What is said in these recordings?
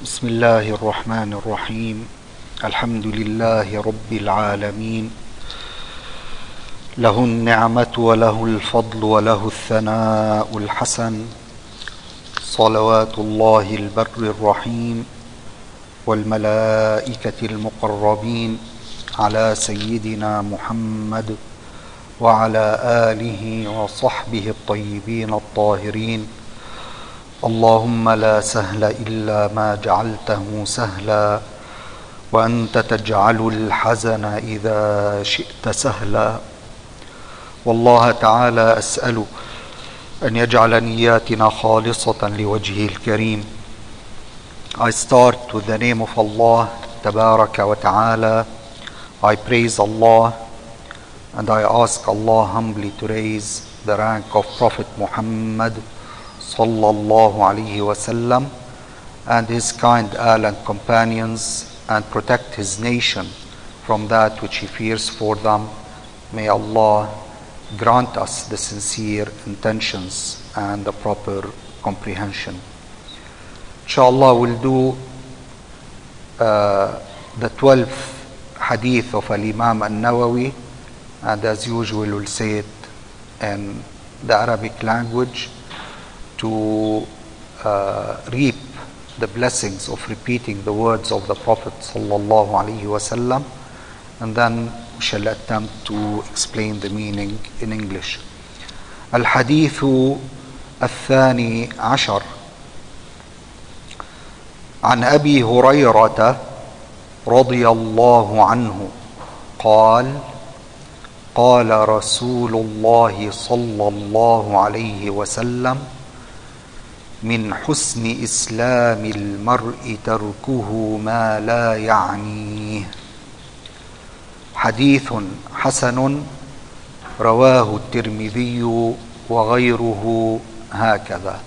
بسم الله الرحمن الرحيم. الحمد لله رب العالمين، له النعمة وله الفضل وله الثناء الحسن، صلوات الله البر الرحيم والملائكة المقربين على سيدنا محمد وعلى آله وصحبه الطيبين الطاهرين. اللهم لا سهل إلا ما جعلته سهلا، وأنت تجعل الحزن إذا شئت سهلا. والله تعالى أسأل أن يجعل نياتنا خالصة لوجهه الكريم. I start with the name of Allah Tabaraka wa Ta'ala. I praise Allah and I ask Allah humbly to raise the rank of Prophet Muhammad sallallahu alayhi wasallam and his kind al and companions, and protect his nation from that which he fears for them. May Allah grant us the sincere intentions and the proper comprehension. Inshallah, we'll do the 12th hadith of Al-Imam An-Nawawi, and as usual we'll say it in the Arabic language to reap the blessings of repeating the words of the Prophet sallallahu alaihi wasallam, and then we shall attempt to explain the meaning in English. الحديث الثاني عشر عن أبي هريرة رضي الله عنه قال قال رسول الله صلى الله عليه وسلم من حسن إسلام المرء تركه ما لا يعنيه. حديث حسن رواه الترمذي وغيره هكذا.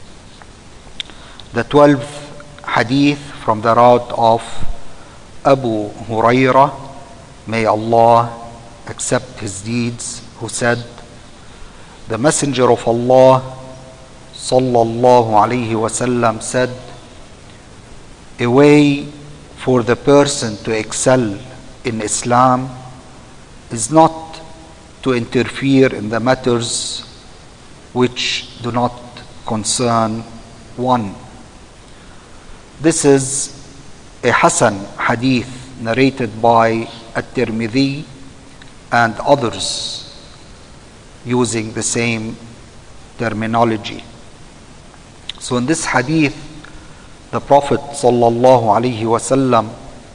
The 12th hadith from the route of Abu Hurairah, may Allah accept his deeds, who said, the Messenger of Allah sallallahu alayhi wasallam said, a way for the person to excel in Islam is not to interfere in the matters which do not concern one. This is a Hasan hadith narrated by At-Tirmidhi and others using the same terminology. So in this hadith, the Prophet sallallahu alaihi wasallam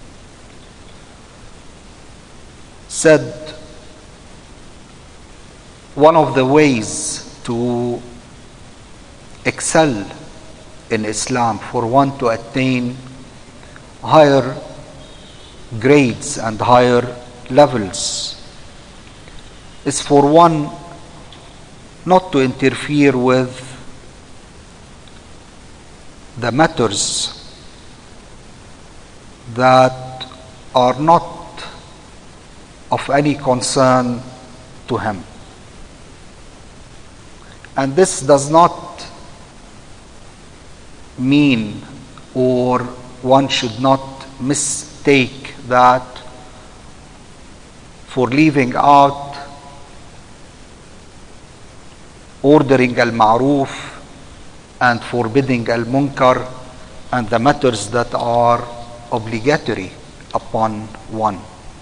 said one of the ways to excel in Islam, for one to attain higher grades and higher levels, is for one not to interfere with the matters that are not of any concern to him. And this does not mean, or one should not mistake that for leaving out ordering al-ma'ruf and forbidding al-munkar and the matters that are obligatory upon one.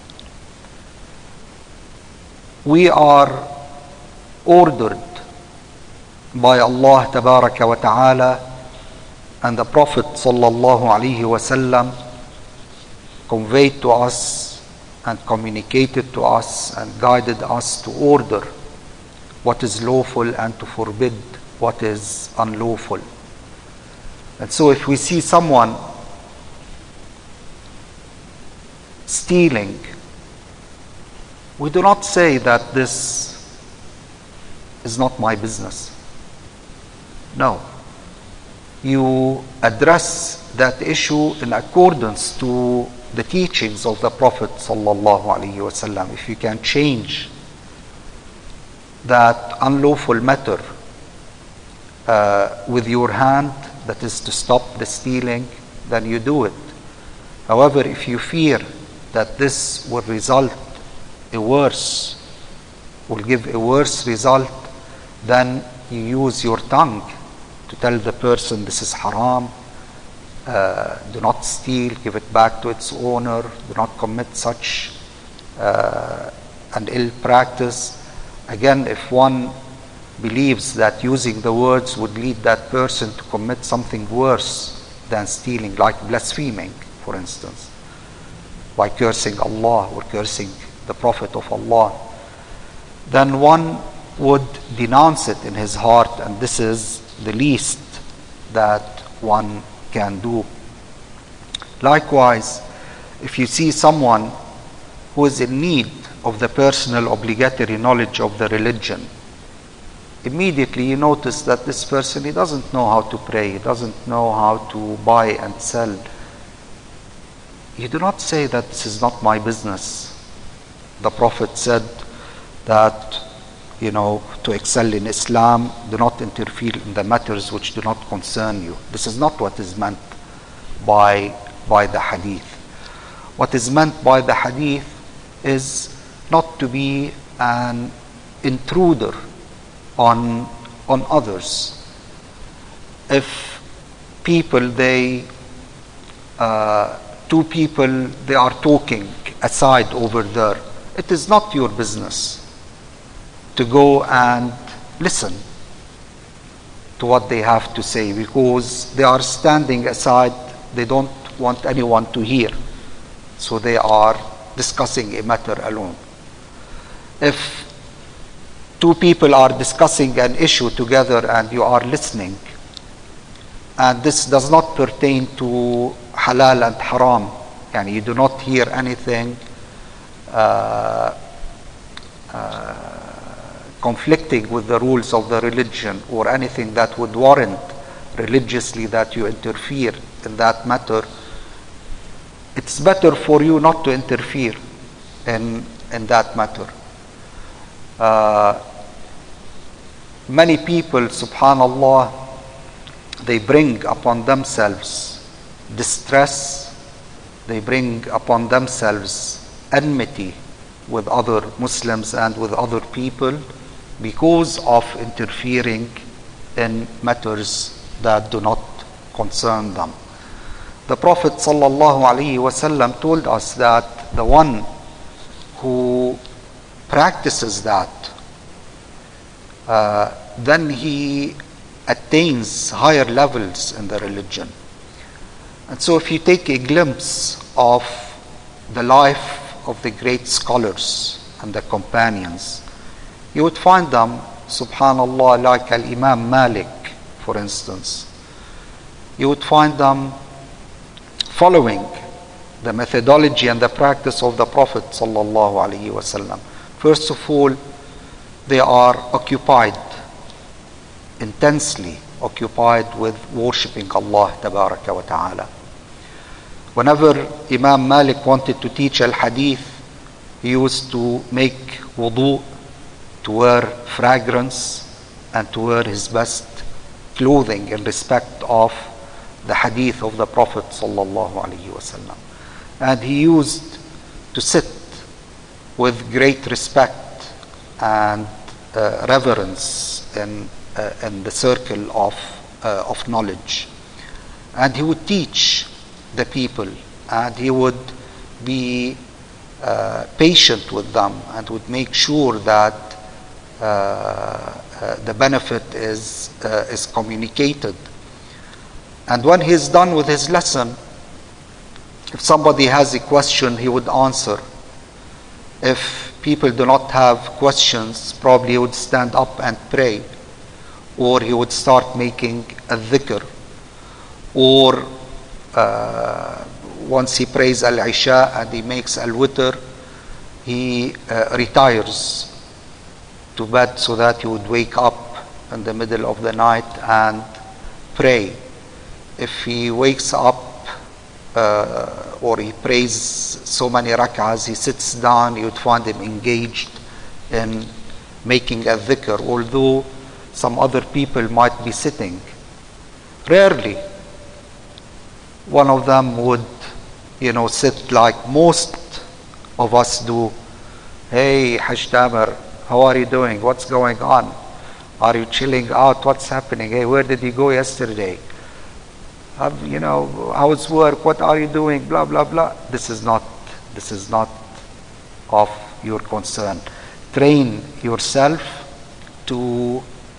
We are ordered by Allah Tabaraka wa Ta'ala, and the Prophet sallallahu alaihi wasallam conveyed to us and communicated to us and guided us to order what is lawful and to forbid what is unlawful. And so if we see someone stealing, we do not say that this is not my business. No. You address that issue in accordance to the teachings of the Prophet sallallahu alaihi wasallam. If you can change that unlawful matter with your hand, that is to stop the stealing, then you do it. However, if you fear that this will result will give a worse result, then you use your tongue to tell the person this is haram, do not steal, give it back to its owner, do not commit such an ill practice. Again, if one believes that using the words would lead that person to commit something worse than stealing, like blaspheming, for instance, by cursing Allah or cursing the Prophet of Allah, then one would denounce it in his heart, and this is the least that one can do. Likewise, if you see someone who is in need of the personal obligatory knowledge of the religion, immediately you notice that this person, he doesn't know how to pray, he doesn't know how to buy and sell. You do not say that this is not my business. The Prophet said that, to excel in Islam, do not interfere in the matters which do not concern you. This is not what is meant by the hadith. What is meant by the hadith is not to be an intruder on others. If people, two people, they are talking aside over there, it is not your business to go and listen to what they have to say, because they are standing aside, they don't want anyone to hear, so they are discussing a matter alone. If two people are discussing an issue together and you are listening, and this does not pertain to halal and haram, and you do not hear anything conflicting with the rules of the religion, or anything that would warrant religiously that you interfere in that matter, it's better for you not to interfere in that matter. Many people, subhanallah, they bring upon themselves distress, they bring upon themselves enmity with other Muslims and with other people because of interfering in matters that do not concern them. The Prophet ﷺ told us that the one who practices that, then he attains higher levels in the religion. And so if you take a glimpse of the life of the great scholars and the companions, you would find them, subhanallah, like Al-Imam Malik, for instance. You would find them following the methodology and the practice of the Prophet sallallahu alaihi wasallam. First of all, they are intensely occupied with worshipping Allah tabaraka wa ta'ala. Whenever Imam Malik wanted to teach al-hadith, he used to make wudu, to wear fragrance, and to wear his best clothing in respect of the hadith of the Prophet sallallahu alaihi wasallam. And he used to sit with great respect and reverence in the circle of knowledge. And he would teach the people, and he would be patient with them, and would make sure that the benefit is communicated. And when he is done with his lesson, if somebody has a question, he would answer. If people do not have questions, probably he would stand up and pray, or he would start making a dhikr, or once he prays al-Isha and he makes al-Witr, he retires to bed so that he would wake up in the middle of the night and pray. If he wakes up or he prays so many rak'ahs, he sits down, you would find him engaged in making a dhikr, although some other people might be sitting. Rarely one of them would, sit like most of us do. Hey, Hajj Tamer, how are you doing? What's going on? Are you chilling out? What's happening? Hey, where did you go yesterday? How's work? What are you doing? Blah, blah, blah. This is not of your concern. Train yourself to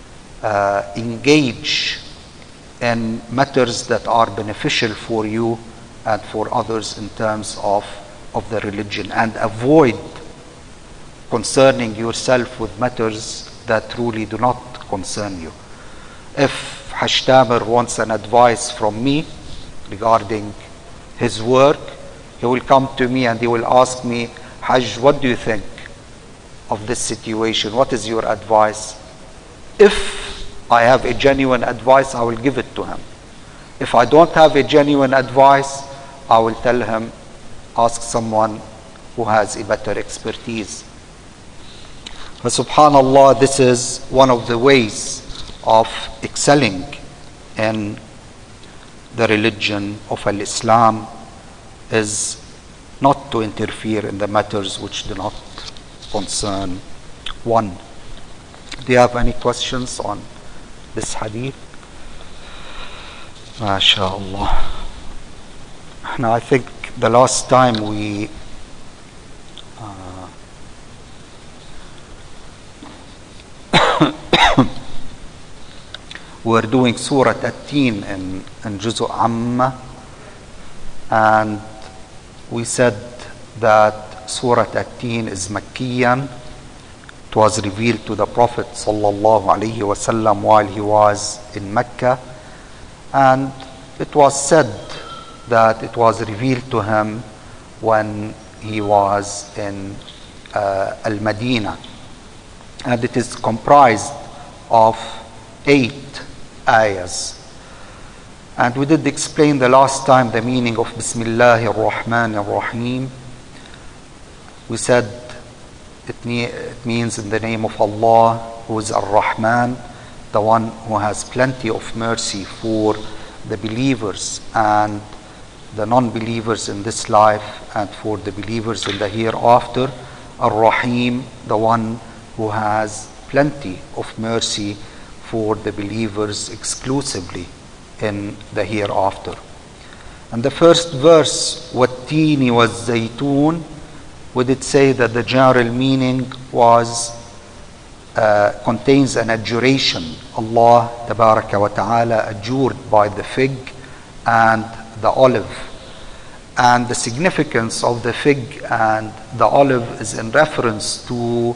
engage in matters that are beneficial for you and for others in terms of the religion, and avoid concerning yourself with matters that truly do not concern you. If Hajj Tamer wants an advice from me regarding his work, he will come to me and he will ask me, Hajj, what do you think of this situation? What is your advice? If I have a genuine advice, I will give it to him. If I don't have a genuine advice, I will tell him, ask someone who has a better expertise. But subhanallah, this is one of the ways of excelling in the religion of Islam, is not to interfere in the matters which do not concern one. Do you have any questions on this hadith? MashaAllah. Now, I think the last time we were doing Surah At-Teen in Juzu Amma, and we said that Surah At-Teen is Makkiyan. It was revealed to the Prophet sallallahu alaihi wasallam while he was in Mecca, and it was said that it was revealed to him when he was in Al-Madinah, and it is comprised of 8 ayahs. And we did explain the last time the meaning of Bismillahir Rahmanir Rahim. We said it means in the name of Allah, who is Ar-Rahman, the one who has plenty of mercy for the believers and the non-believers in this life, and for the believers in the hereafter. Ar-Rahim, the one who has plenty of mercy for the believers exclusively in the hereafter. And the first verse, وَالتِّينِ وَالزَّيْتُونِ, we did say that the general meaning was contains an adjuration. Allah Tabaraka wa Ta'ala adjured by the fig and the olive. And the significance of the fig and the olive is in reference to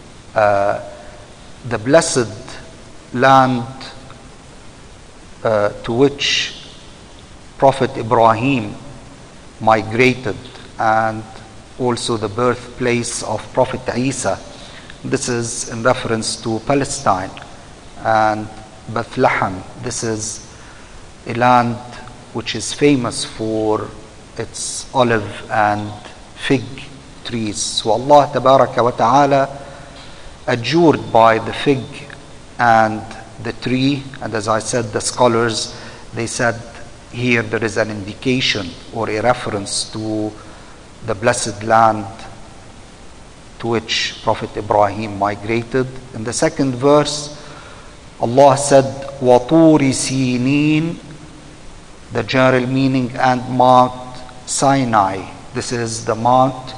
the blessed land to which Prophet Ibrahim migrated, and also the birthplace of Prophet Isa. This is in reference to Palestine and Bethlehem. This is a land which is famous for its olive and fig trees. So Allah Tabaraka wa Ta'ala adjured by the fig and the tree, and as I said, the scholars, they said here there is an indication or a reference to the blessed land to which Prophet Ibrahim migrated. In the second verse, Allah said, وَطُورِ سِينِينَ, the general meaning, and Mount Sinai. This is the mount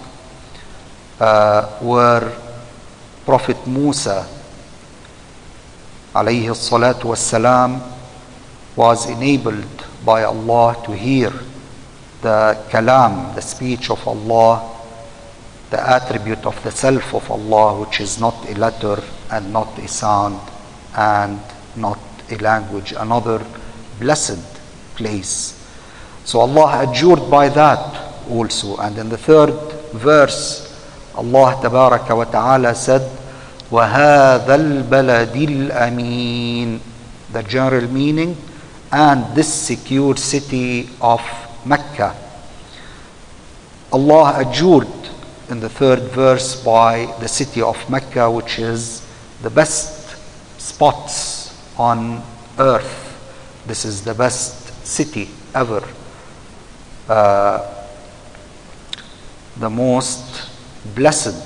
where Prophet Musa alayhi salatu wassalam was enabled by Allah to hear the kalam, the speech of Allah, the attribute of the self of Allah, which is not a letter and not a sound and not a language, another blessed place. So Allah adjured by that also. And in the third verse, Allah Tabaraka wa Ta'ala said, وَهَذَا الْبَلَدِ الْأَمِينَ, the general meaning, and this secure city of Mecca. Allah adjured in the third verse by the city of Mecca, which is the best spots on earth. This is the best city ever. the most blessed.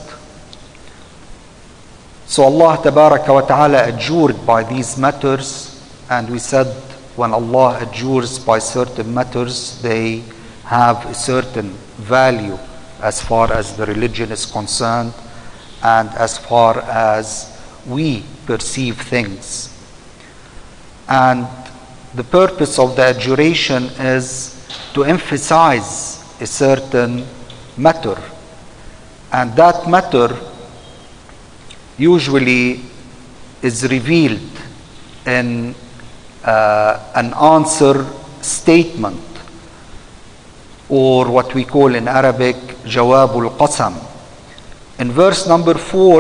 So Allah Tabaraka wa Ta'ala adjured by these matters, and we said when Allah adjures by certain matters, they have a certain value as far as the religion is concerned and as far as we perceive things. And the purpose of the adjuration is to emphasize a certain matter, and that matter usually is revealed in an answer statement, or what we call in Arabic Jawabul Qasam. In verse number 4,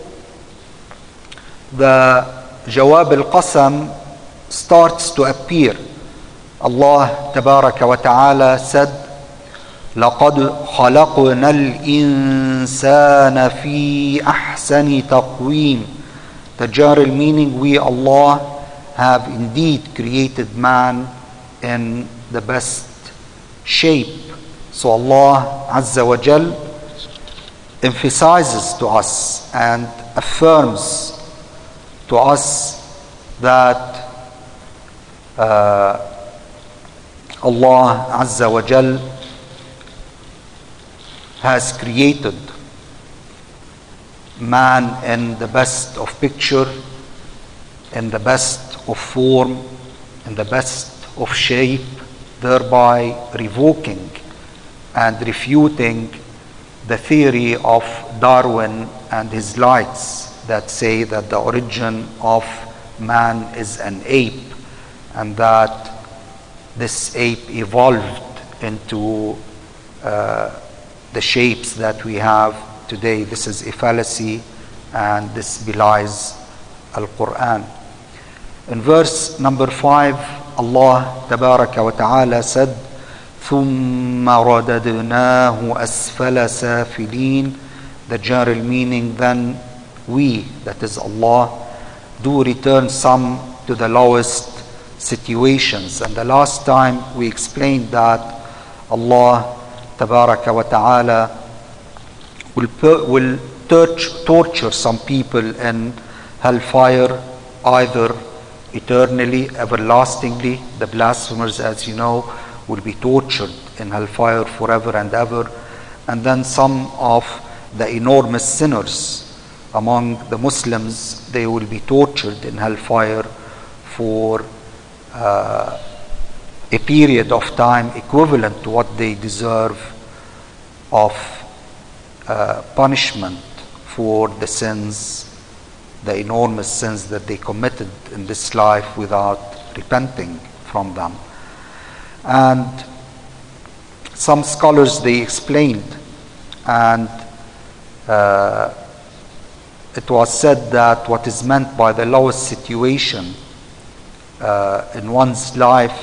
the Jawab al-Qasam starts to appear. Allah Tabaraka wa Ta'ala said, لَقَدْ خَلَقْنَا الْإِنسَانَ فِي أَحْسَنِ تَقْوِيمٍ. The general meaning, we Allah have indeed created man in the best shape. So Allah Azza wa Jal emphasizes to us and affirms to us that Allah Azza wa Jal has created man in the best of picture, in the best of form, in the best of shape, thereby revoking and refuting the theory of Darwin and his lights that say that the origin of man is an ape, and that this ape evolved into the shapes that we have today. This is a fallacy, and this belies Al-Quran. In verse number 5, Allah Tabaraka wa Ta'ala said, ثُمَّ رَدَدْنَاهُ أَسْفَلَ سَافِلِينَ. The general meaning, then we, that is Allah, do return some to the lowest situations. And the last time we explained that Allah Tabaraka wa Ta'ala will torture some people in hellfire, either eternally, everlastingly. The blasphemers, as you know, will be tortured in hellfire forever and ever. And then some of the enormous sinners among the Muslims, they will be tortured in hellfire for a period of time equivalent to what they deserve of punishment for the sins, the enormous sins that they committed in this life without repenting from them. And some scholars, they explained, and it was said that what is meant by the lowest situation in one's life,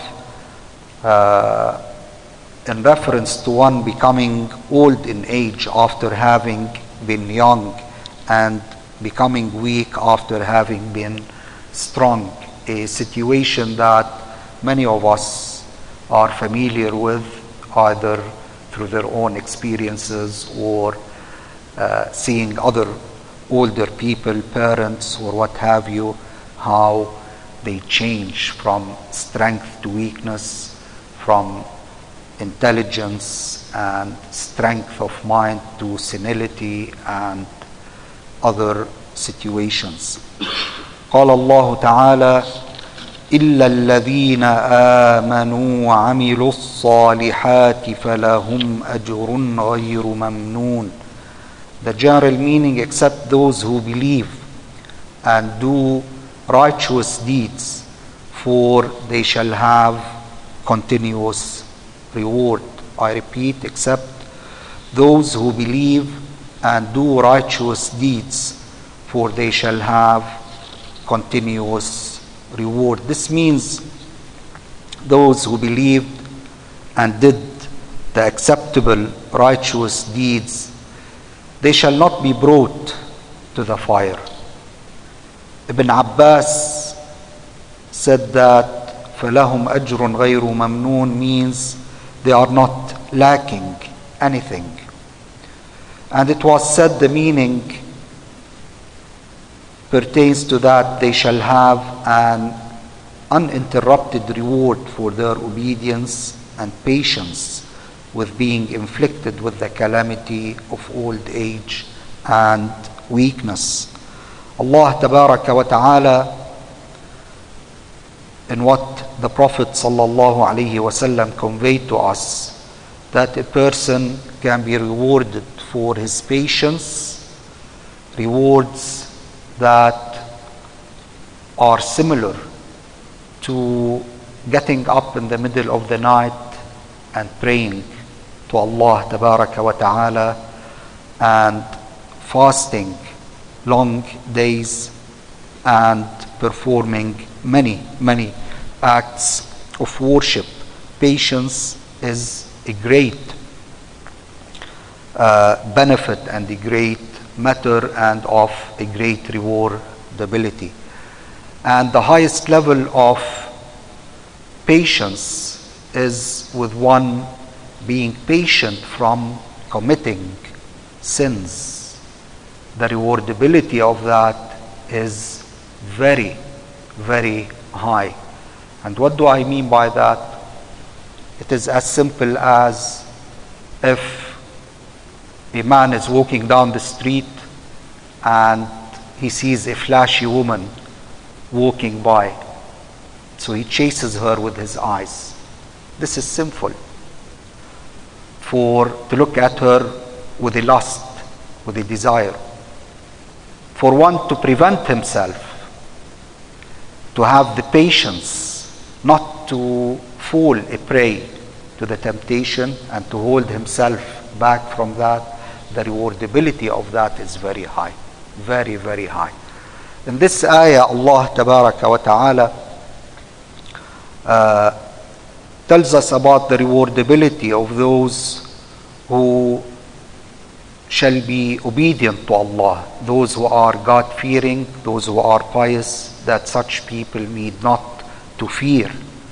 in reference to one becoming old in age after having been young, and becoming weak after having been strong, a situation that many of us are familiar with, either through their own experiences or seeing other older people, parents or what have you, how they change from strength to weakness, from intelligence and strength of mind to senility and other situations. قال الله تعالى إلا الذين آمنوا وعملوا الصالحات فلهم أجر غير ممنون. The general meaning, except those who believe and do righteous deeds, for they shall have continuous reward. I repeat, except those who believe and do righteous deeds, for they shall have continuous reward. This means those who believed and did the acceptable righteous deeds, they shall not be brought to the fire. Ibn Abbas said that فَلَهُمْ أَجْرٌ غَيْرُ مَمْنُونَ means they are not lacking anything. And it was said the meaning pertains to that they shall have an uninterrupted reward for their obedience and patience with being inflicted with the calamity of old age and weakness. Allah Tabaraka wa Ta'ala, in what the Prophet sallallahu alaihi wasallam conveyed to us, that a person can be rewarded for his patience, rewards that are similar to getting up in the middle of the night and praying to Allah Tabaraka wa Ta'ala and fasting long days and performing many acts of worship. Patience is a great benefit and a great matter and of a great rewardability. And the highest level of patience is with one being patient from committing sins. The rewardability of that is very, very high. And what do I mean by that? It is as simple as if a man is walking down the street and he sees a flashy woman walking by, so he chases her with his eyes. This is sinful. To look at her with a lust, with a desire. For one to prevent himself, to have the patience not to fall a prey to the temptation and to hold himself back from that, the rewardability of that is very high. Very, very high. In this ayah, Allah Tabaraka wa Ta'ala tells us about the rewardability of those who shall be obedient to Allah, those who are God-fearing, those who are pious, that such people need not to fear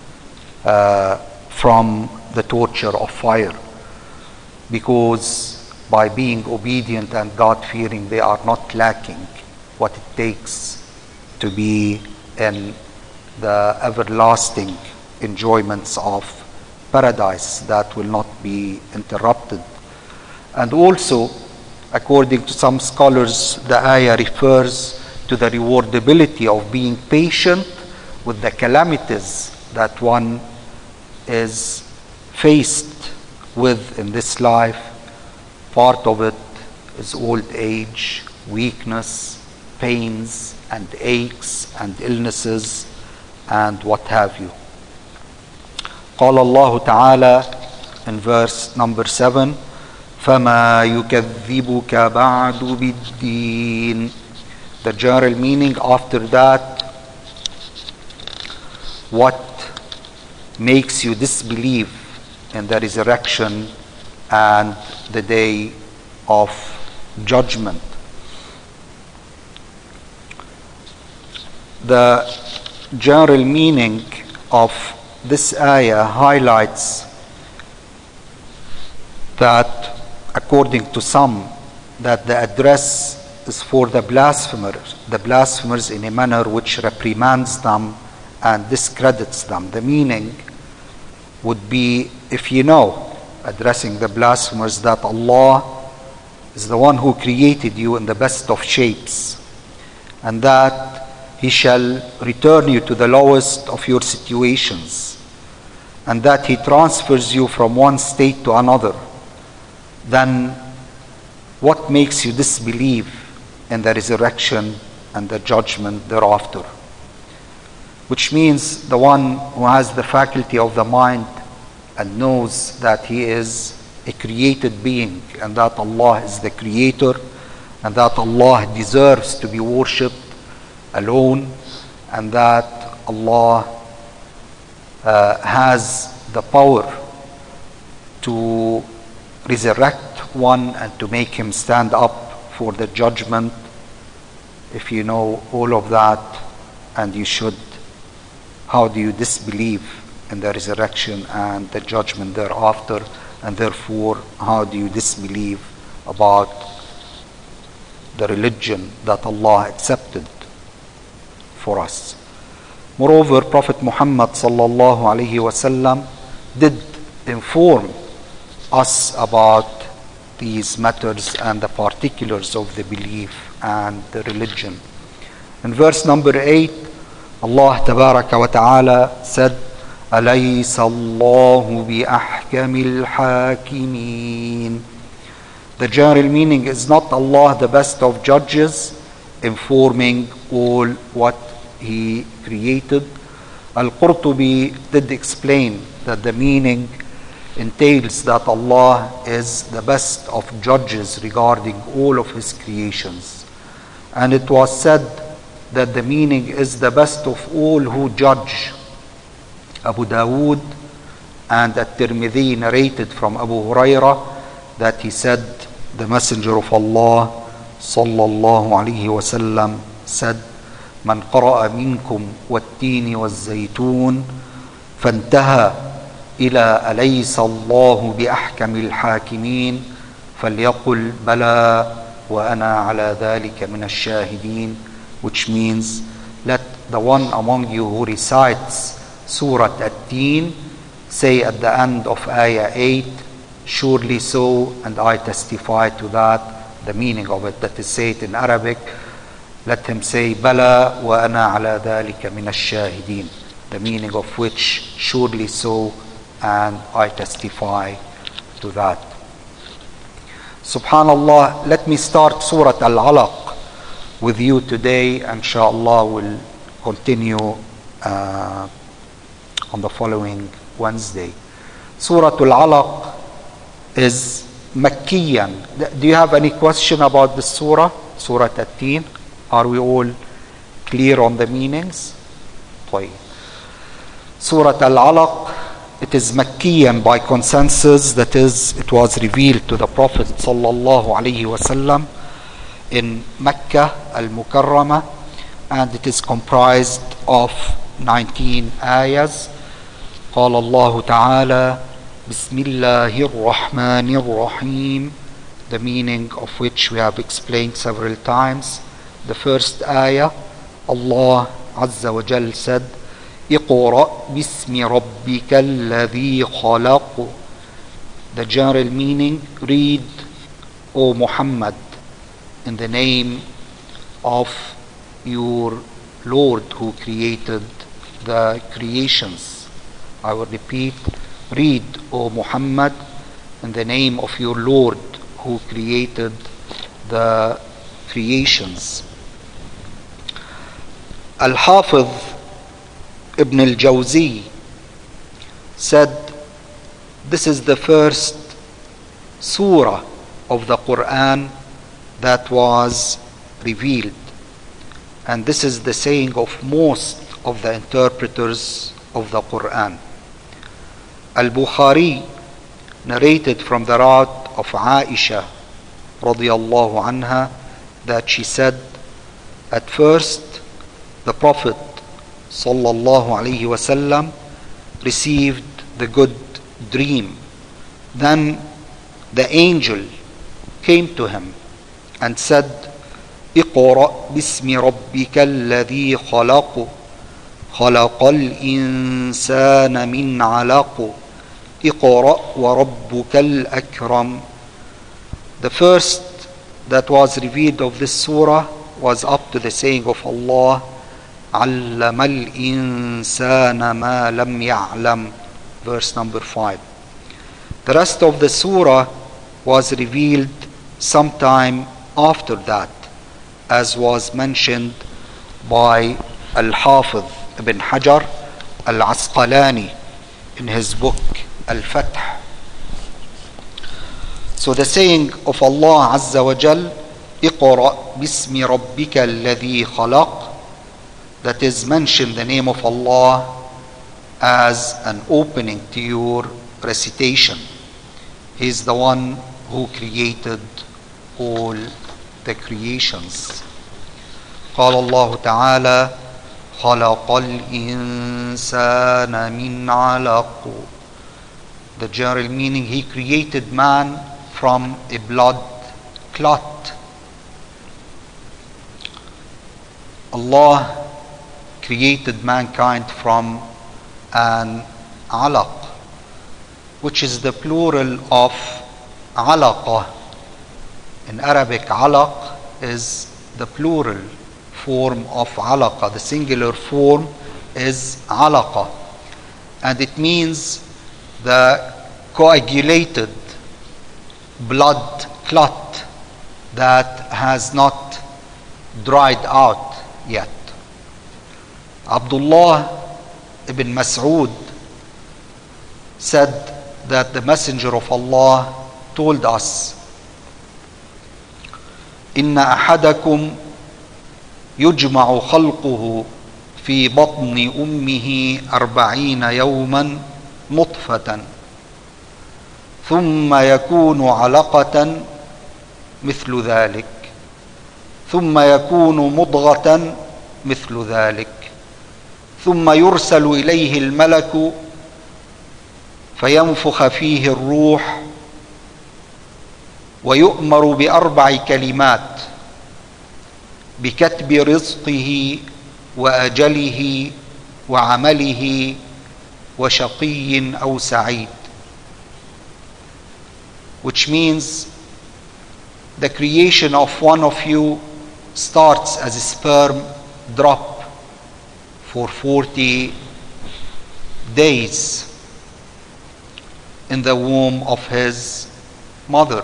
from the torture of fire, because by being obedient and God-fearing, they are not lacking what it takes to be in the everlasting enjoyments of paradise that will not be interrupted. And also, according to some scholars, the ayah refers to the rewardability of being patient with the calamities that one is faced with in this life. Part of it is old age, weakness, pains and aches and illnesses and what have you. قال الله تعالى in verse number 7, فَمَا يُكَذِّبُكَ بَعْدُ بِالدِّينِ. The general meaning after that, what makes you disbelieve in the resurrection and the day of judgment. The general meaning of this ayah highlights that, according to some, that the address is for the blasphemers in a manner which reprimands them and discredits them. The meaning would be, if you know, addressing the blasphemers, that Allah is the one who created you in the best of shapes, and that He shall return you to the lowest of your situations, and that He transfers you from one state to another, then what makes you disbelieve in the resurrection and the judgment thereafter? Which means the one who has the faculty of the mind and knows that he is a created being and that Allah is the creator and that Allah deserves to be worshipped alone, and that Allah has the power to resurrect one and to make him stand up for the judgment. If you know all of that, and you should, how do you disbelieve in the resurrection and the judgment thereafter, and therefore how do you disbelieve about the religion that Allah accepted for us? Moreover, Prophet Muhammad sallallahu alaihi wasallam did inform us about these matters and the particulars of the belief and the religion. In verse number 8, Allah tabaraka wa ta'ala said, أَلَيْسَ اللَّهُ بِأَحْكَمِ الْحَاكِمِينَ. The general meaning is not Allah the best of judges, informing all what He created. Al-Qurtubi did explain that the meaning entails that Allah is the best of judges regarding all of His creations. And it was said that the meaning is the best of all who judge. Abu Dawood and At-Tirmidhi narrated from Abu Hurairah that he said, the Messenger of Allah sallallahu alaihi wasallam said, من قرأ منكم والتين والزيتون فانتهى إلى أليس الله بأحكم الحاكمين فليقل بلى وأنا على ذلك من الشاهدين, which means, let the one among you who recites Surah At-Teen say at the end of Ayah 8, surely so, and I testify to that. The meaning of it, that is said in Arabic, let him say Bala wa ana ala dhalika min ash-shahidin, the meaning of which, surely so, and I testify to that. Subhanallah, let me start Surah Al-Alaq with you today. Inshallah, we'll continue on the following Wednesday. Surah Al-Alaq is Makkiyan. Do you have any question about the surah? Surah At-Teen? Are we all clear on the meanings? Surah Al-Alaq, it is Makkiyan by consensus, that is, it was revealed to the Prophet sallallahu alaihi wasallam in Mecca al-Mukarramah, and it is comprised of 19 ayahs. قال الله تعالى بسم الله الرحمن الرحيم, the meaning of which we have explained several times. The first ayah, Allah Azza wa Jal said, اقرأ باسم ربك الذي خلق. The general meaning, read, O Muhammad, in the name of your Lord who created the creations. I will repeat, read, O Muhammad, in the name of your Lord who created the creations. Al-Hafidh Ibn al-Jawzi said, this is the first surah of the Quran that was revealed, and this is the saying of most of the interpreters of the Quran. Al-Bukhari narrated from the route of Aisha radiyallahu anha that she said, at first the Prophet sallallahu alaihi wasallam received the good dream. Then the angel came to him and said, اقرأ باسم ربك الذي خلق خلق الإنسان من علق اقرأ وربك الأكرم. The first that was revealed of this surah was up to the saying of Allah, علم الإنسان ما لم يعلم, verse number 5. The rest of the surah was revealed sometime after that, as was mentioned by Al-Hafidh Ibn Hajar Al-Asqalani in his book Al-Fath. So the saying of Allah Azza wa Jal, اقرأ باسم ربك الذي خلق, that is, mention the name of Allah as an opening to your recitation. He is the one who created all the creations. قال الله تعالى خلق الإنسان من علق. The general meaning, he created man from a blood clot. Allah created mankind from an alaq, which is the plural of alaqa. In Arabic, alaq is the plural form of alaqa. The singular form is alaqa, and it means the coagulated blood clot that has not dried out yet. Abdullah ibn Mas'ud said that the Messenger of Allah told us, "Inna ahadakum yujma'u khalquhu fi batni ummihi 40 yawman nutfatan thumma yakunu 'alaqatan mithlu dhalik thumma yakunu mudghatan mithlu dhalik ثم يرسل إليه الملك فينفخ فيه الروح ويؤمر ب4 كلمات بكتب رزقه وأجله وعمله وشقي أو سعيد." Which means the creation of one of you starts as a sperm drop for 40 days in the womb of his mother.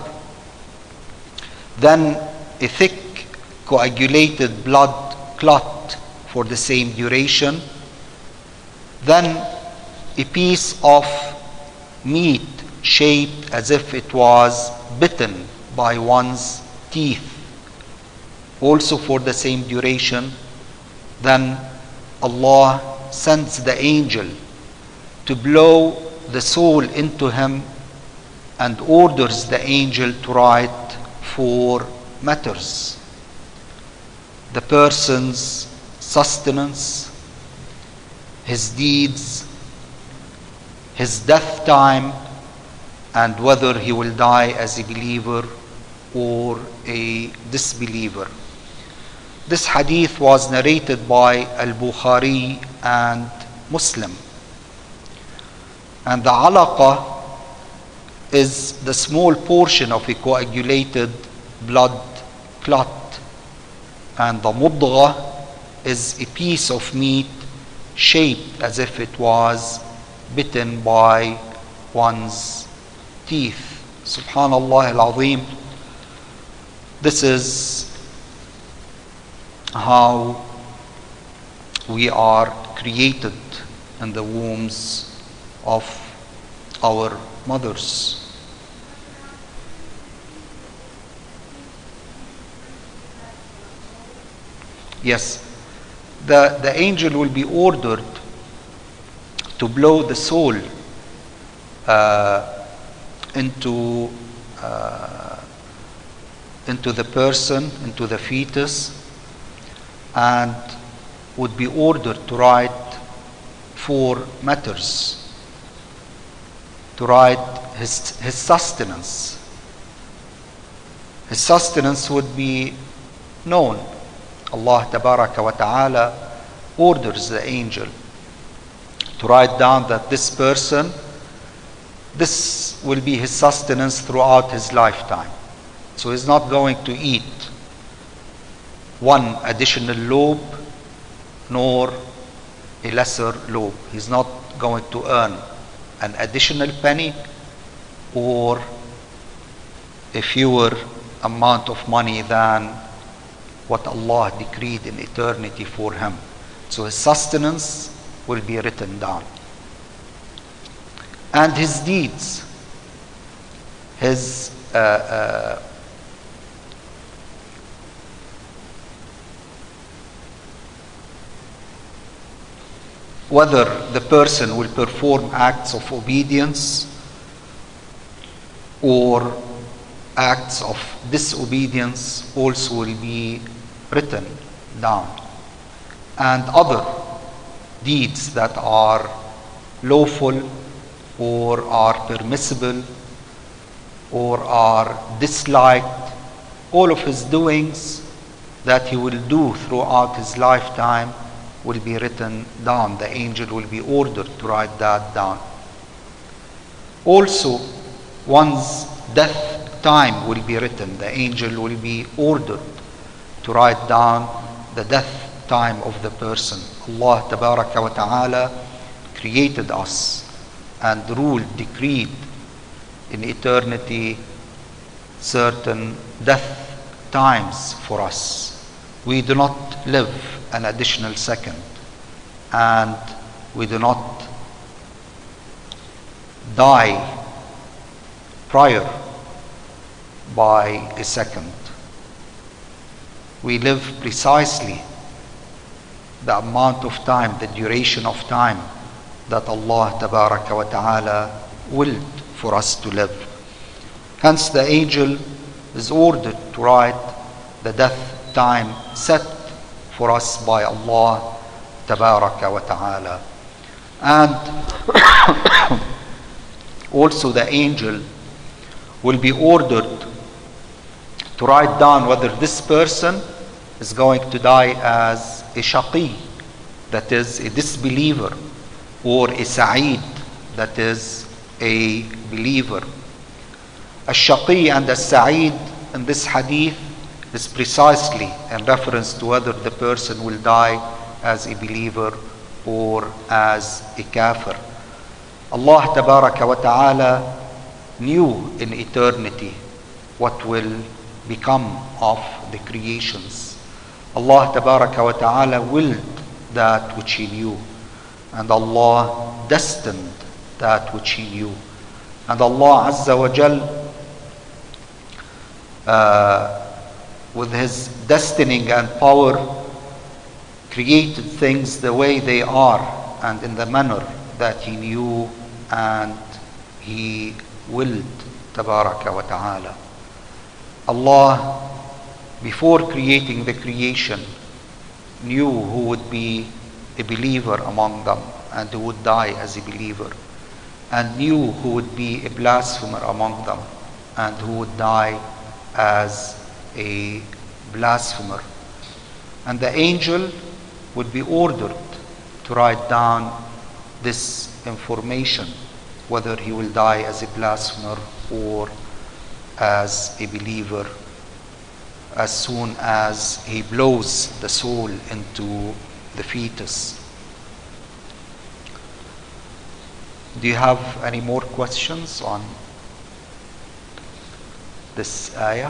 Then a thick coagulated blood clot for the same duration. Then a piece of meat shaped as if it was bitten by one's teeth, also for the same duration. Then Allah sends the angel to blow the soul into him and orders the angel to write 4 matters: the person's sustenance, his deeds, his death time, and whether he will die as a believer or a disbeliever. This hadith was narrated by Al-Bukhari and Muslim. And the alaqa is the small portion of a coagulated blood clot, and the mudgha is a piece of meat shaped as if it was bitten by one's teeth. Subhanallah al-Azim. This is how we are created in the wombs of our mothers. Yes, the angel will be ordered to blow the soul into the person, into the fetus, and would be ordered to write 4 matters. To write his sustenance. His sustenance would be known. Allah Tabaraka wa Ta'ala orders the angel to write down that this person, this will be his sustenance throughout his lifetime. So he's not going to eat 1 additional lobe nor a lesser lobe. He's not going to earn an additional penny or a fewer amount of money than what Allah decreed in eternity for him. So his sustenance will be written down. And his deeds, his whether the person will perform acts of obedience or acts of disobedience also will be written down. And other deeds that are lawful or are permissible or are disliked, all of his doings that he will do throughout his lifetime will be written down. The angel will be ordered to write that down. Also, one's death time will be written. The angel will be ordered to write down the death time of the person. Allah Tabaraka wa Ta'ala created us and ruled, decreed in eternity certain death times for us. We do not live an additional second, and we do not die prior by a second. We live precisely the amount of time, the duration of time that Allah Tabaraka wa Ta'ala willed for us to live. Hence the angel is ordered to write the death time set for us by Allah Tabaraka wa Ta'ala. And also the angel will be ordered to write down whether this person is going to die as a shaqi, that is a disbeliever, or a sa'id, that is a believer. A shaqi and a sa'id in this hadith is precisely in reference to whether the person will die as a believer or as a kafir. Allah Tabaraka wa Ta'ala knew in eternity what will become of the creations. Allah Tabaraka wa Ta'ala willed that which He knew, and Allah destined that which He knew. And Allah Azza wa Jal, with His destining and power, created things the way they are and in the manner that He knew and He willed. Tabaraka wa Ta'ala. Allah, before creating the creation, knew who would be a believer among them and who would die as a believer, and knew who would be a blasphemer among them and who would die as a blasphemer. And the angel would be ordered to write down this information, whether he will die as a blasphemer or as a believer, as soon as he blows the soul into the fetus. Do you have any more questions on this ayah?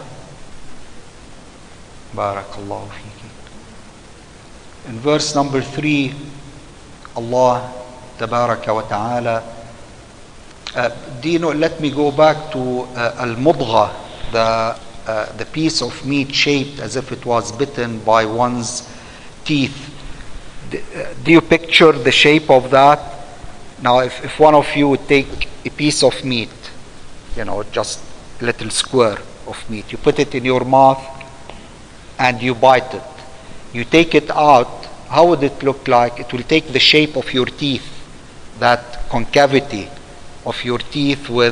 Barakallahu feeki. In verse number 3, Allah Tabaraka wa Ta'ala, Dino, let me go back to al-mudgha, the piece of meat shaped as if it was bitten by one's teeth. Do you picture the shape of that? Now, if one of you would take a piece of meat, just a little square of meat, you put it in your mouth and you bite it. You take it out, how would it look like? It will take the shape of your teeth, that concavity of your teeth with,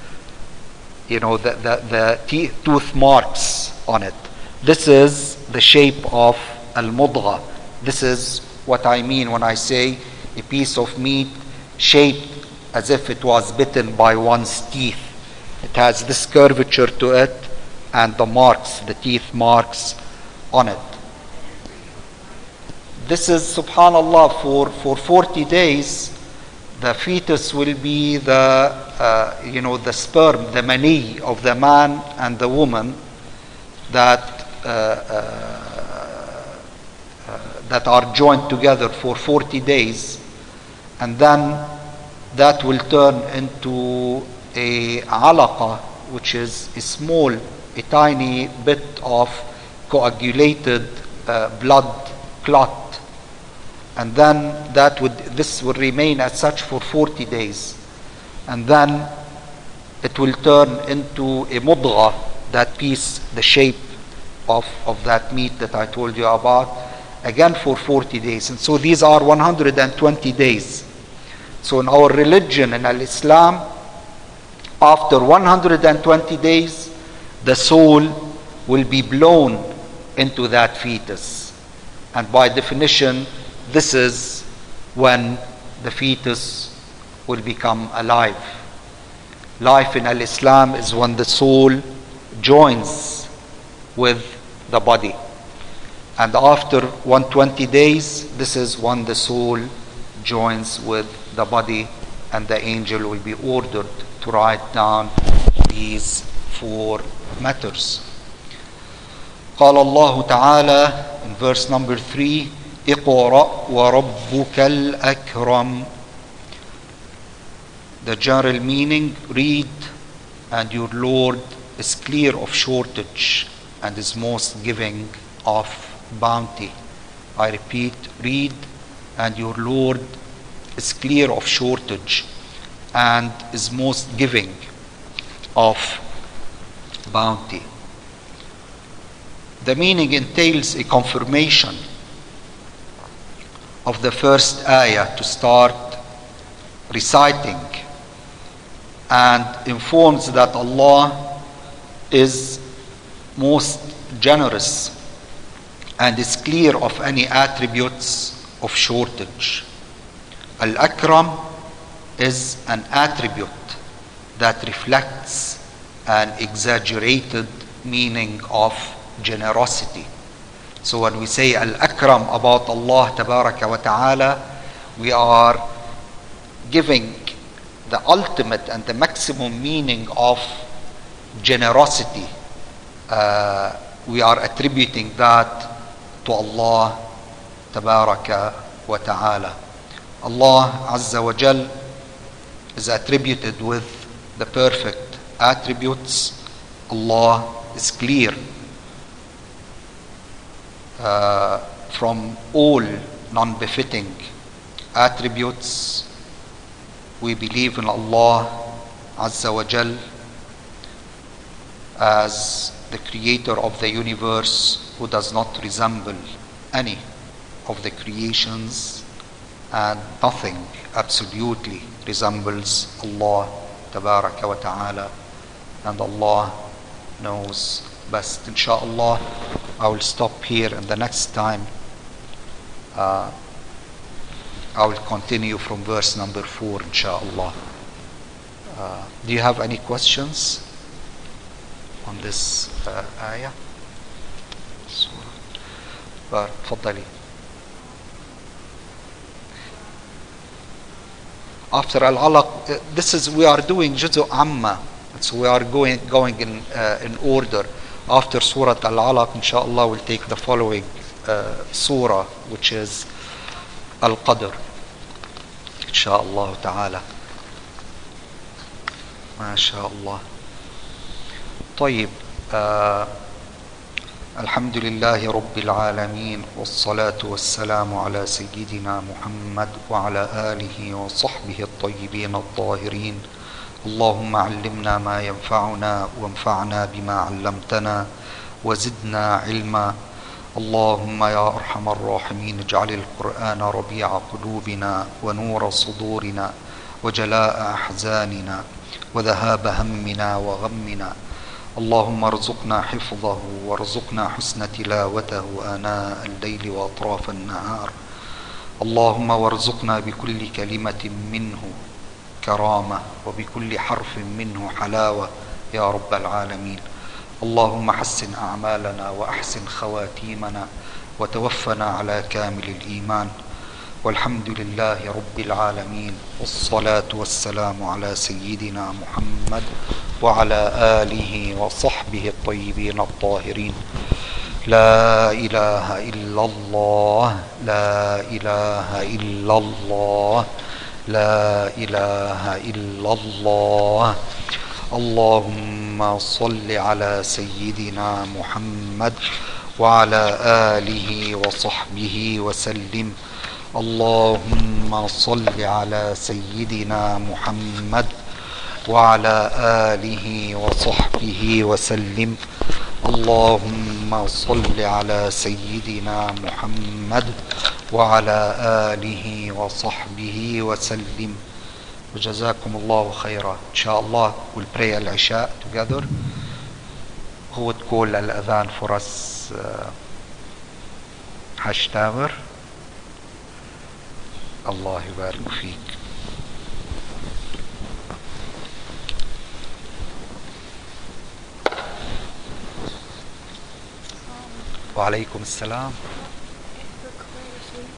the tooth marks on it. This is the shape of al-mudgha. This is what I mean when I say a piece of meat shaped as if it was bitten by one's teeth. It has this curvature to it and the marks, the teeth marks on it. This is, subhanallah, for 40 days, the fetus will be the sperm, the mani of the man and the woman that are joined together for 40 days, and then that will turn into a alaqa, which is a tiny bit of coagulated blood clot. And then this will remain as such for 40 days. And then it will turn into a mudgha, that piece, the shape of that meat that I told you about. again for 40 days. And so these are 120 days. So in our religion, in Al-Islam, after 120 days, the soul will be blown into that fetus. And by definition, this is when the fetus will become alive. Life in Al-Islam is when the soul joins with the body. And after 120 days, this is when the soul joins with the body, and the angel will be ordered to write down these 4 matters. قال الله تعالى in verse number 3, اقرأ وربك الأكرم. The general meaning, read, and your Lord is clear of shortage and is most giving of bounty. I repeat, read, and your Lord is clear of shortage and is most giving of bounty. The meaning entails a confirmation of the first ayah to start reciting, and informs that Allah is most generous and is clear of any attributes of shortage. Al-Akram is an attribute that reflects an exaggerated meaning of generosity. So when we say Al-Akram about Allah Tabaraka wa Ta'ala, we are giving the ultimate and the maximum meaning of generosity. We are attributing that to Allah Tabaraka wa Ta'ala. Allah Azza wa Jal is attributed with the perfect attributes. Allah is clear from all non-befitting attributes. We believe in Allah Azza wa Jal as the creator of the universe, who does not resemble any of the creations, and nothing absolutely resembles Allah Tabaraka wa Ta'ala, and Allah knows best. Inshallah, I will stop here, and the next time I will continue from verse number 4, inshallah. Do you have any questions on this ayah? تفضلي. After Al-Alaq, this is, we are doing Juzu Amma, so we are going in order. After Surah Al-Alaq, inshallah, we'll take the following surah, which is Al-Qadr, inshallah ta'ala. ما شاء الله. طيب. الحمد لله رب العالمين، والصلاة والسلام على سيدنا محمد وعلى آله وصحبه الطيبين الطاهرين. اللهم علمنا ما ينفعنا وانفعنا بما علمتنا وزدنا علما. اللهم يا أرحم الراحمين اجعل القرآن ربيع قلوبنا ونور صدورنا وجلاء أحزاننا وذهاب همنا وغمنا. اللهم ارزقنا حفظه وارزقنا حسن تلاوته آناء الليل وأطراف النهار. اللهم وارزقنا بكل كلمة منه كرامة وبكل حرف منه حلاوة يا رب العالمين. اللهم حسن أعمالنا وأحسن خواتيمنا وتوفنا على كامل الإيمان. والحمد لله رب العالمين، والصلاة والسلام على سيدنا محمد وعلى آله وصحبه الطيبين الطاهرين. لا إله إلا الله، لا إله إلا الله، لا إله إلا الله. اللهم صل على سيدنا محمد وعلى آله وصحبه وسلم. اللهم صل على سيدنا محمد وعلى آله وصحبه وسلم. اللهم صل على سيدنا محمد وعلى آله وصحبه وسلم. وجزاكم الله خيرا. إن شاء الله we'll pray العشاء together. هو تقول الأذان فرس حج تامر. الله يبارك فيك. وعليكم السلام.